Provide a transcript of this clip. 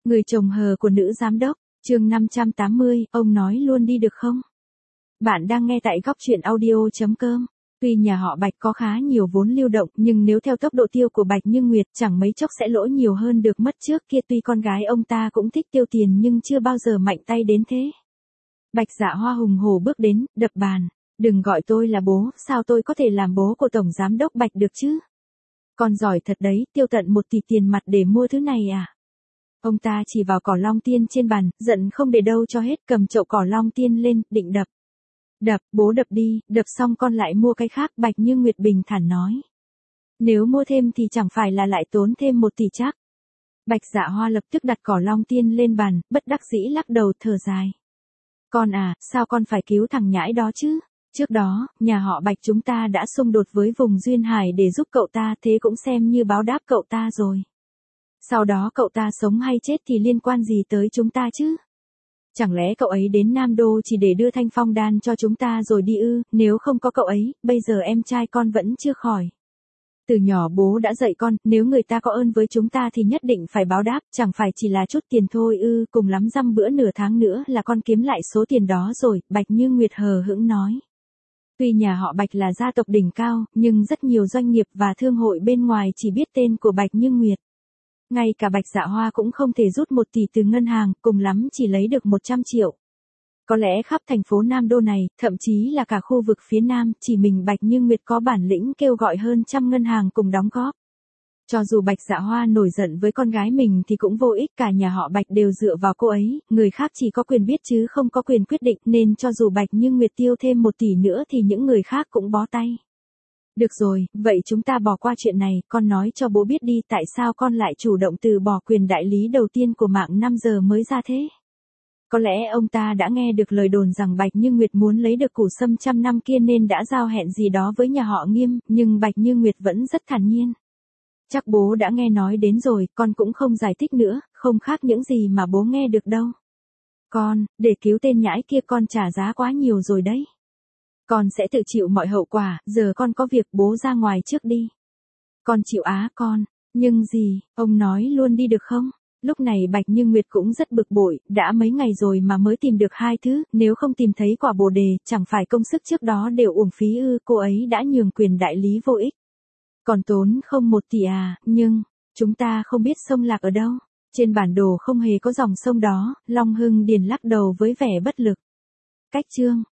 Người chồng hờ của nữ giám đốc, chương 580, ông nói luôn đi được không? Bạn đang nghe tại góc truyện audio.com. Tuy nhà họ Bạch có khá nhiều vốn lưu động nhưng nếu theo tốc độ tiêu của Bạch Như Nguyệt chẳng mấy chốc sẽ lỗ nhiều hơn được mất trước kia. Tuy con gái ông ta cũng thích tiêu tiền nhưng chưa bao giờ mạnh tay đến thế. Bạch Dạ Hoa hùng hổ bước đến, đập bàn. Đừng gọi tôi là bố, sao tôi có thể làm bố của Tổng Giám đốc Bạch được chứ? Con giỏi thật đấy, tiêu tận 1 tỷ tiền mặt để mua thứ này à? Ông ta chỉ vào cỏ long tiên trên bàn, giận không để đâu cho hết, cầm chậu cỏ long tiên lên, định đập. Đập, bố đập đi, đập xong con lại mua cái khác, Bạch Như Nguyệt bình thản nói. Nếu mua thêm thì chẳng phải là lại tốn thêm 1 tỷ chắc. Bạch Dạ Hoa lập tức đặt cỏ long tiên lên bàn, bất đắc dĩ lắc đầu thở dài. Con à, sao con phải cứu thằng nhãi đó chứ? Trước đó, nhà họ Bạch chúng ta đã xung đột với vùng Duyên Hải để giúp cậu ta, thế cũng xem như báo đáp cậu ta rồi. Sau đó cậu ta sống hay chết thì liên quan gì tới chúng ta chứ? Chẳng lẽ cậu ấy đến Nam Đô chỉ để đưa Thanh Phong đan cho chúng ta rồi đi ư? Nếu không có cậu ấy, bây giờ em trai con vẫn chưa khỏi. Từ nhỏ bố đã dạy con, nếu người ta có ơn với chúng ta thì nhất định phải báo đáp, chẳng phải chỉ là chút tiền thôi ư, cùng lắm dăm bữa nửa tháng nữa là con kiếm lại số tiền đó rồi, Bạch Như Nguyệt hờ hững nói. Tuy nhà họ Bạch là gia tộc đỉnh cao, nhưng rất nhiều doanh nghiệp và thương hội bên ngoài chỉ biết tên của Bạch Như Nguyệt. Ngay cả Bạch Dạ Hoa cũng không thể rút 1 tỷ từ ngân hàng, cùng lắm chỉ lấy được 100 triệu. Có lẽ khắp thành phố Nam Đô này, thậm chí là cả khu vực phía Nam, chỉ mình Bạch Như Nguyệt có bản lĩnh kêu gọi hơn trăm ngân hàng cùng đóng góp. Cho dù Bạch Dạ Hoa nổi giận với con gái mình thì cũng vô ích, cả nhà họ Bạch đều dựa vào cô ấy, người khác chỉ có quyền biết chứ không có quyền quyết định, nên cho dù Bạch Như Nguyệt tiêu thêm 1 tỷ nữa thì những người khác cũng bó tay. Được rồi, vậy chúng ta bỏ qua chuyện này, con nói cho bố biết đi tại sao con lại chủ động từ bỏ quyền đại lý đầu tiên của mạng 5 giờ mới ra thế. Có lẽ ông ta đã nghe được lời đồn rằng Bạch Như Nguyệt muốn lấy được củ sâm trăm năm kia nên đã giao hẹn gì đó với nhà họ Nghiêm, nhưng Bạch Như Nguyệt vẫn rất thản nhiên. Chắc bố đã nghe nói đến rồi, con cũng không giải thích nữa, không khác những gì mà bố nghe được đâu. Con, để cứu tên nhãi kia con trả giá quá nhiều rồi đấy. Con sẽ tự chịu mọi hậu quả, giờ con có việc bố ra ngoài trước đi. Con chịu á con, nhưng gì, ông nói luôn đi được không? Lúc này Bạch Như Nguyệt cũng rất bực bội, đã mấy ngày rồi mà mới tìm được 2 thứ, nếu không tìm thấy quả bồ đề, chẳng phải công sức trước đó đều uổng phí ư, cô ấy đã nhường quyền đại lý vô ích. Còn tốn không 1 tỷ à, nhưng, chúng ta không biết sông Lạc ở đâu. Trên bản đồ không hề có dòng sông đó, Long Hưng Điền lắc đầu với vẻ bất lực. Cách chương.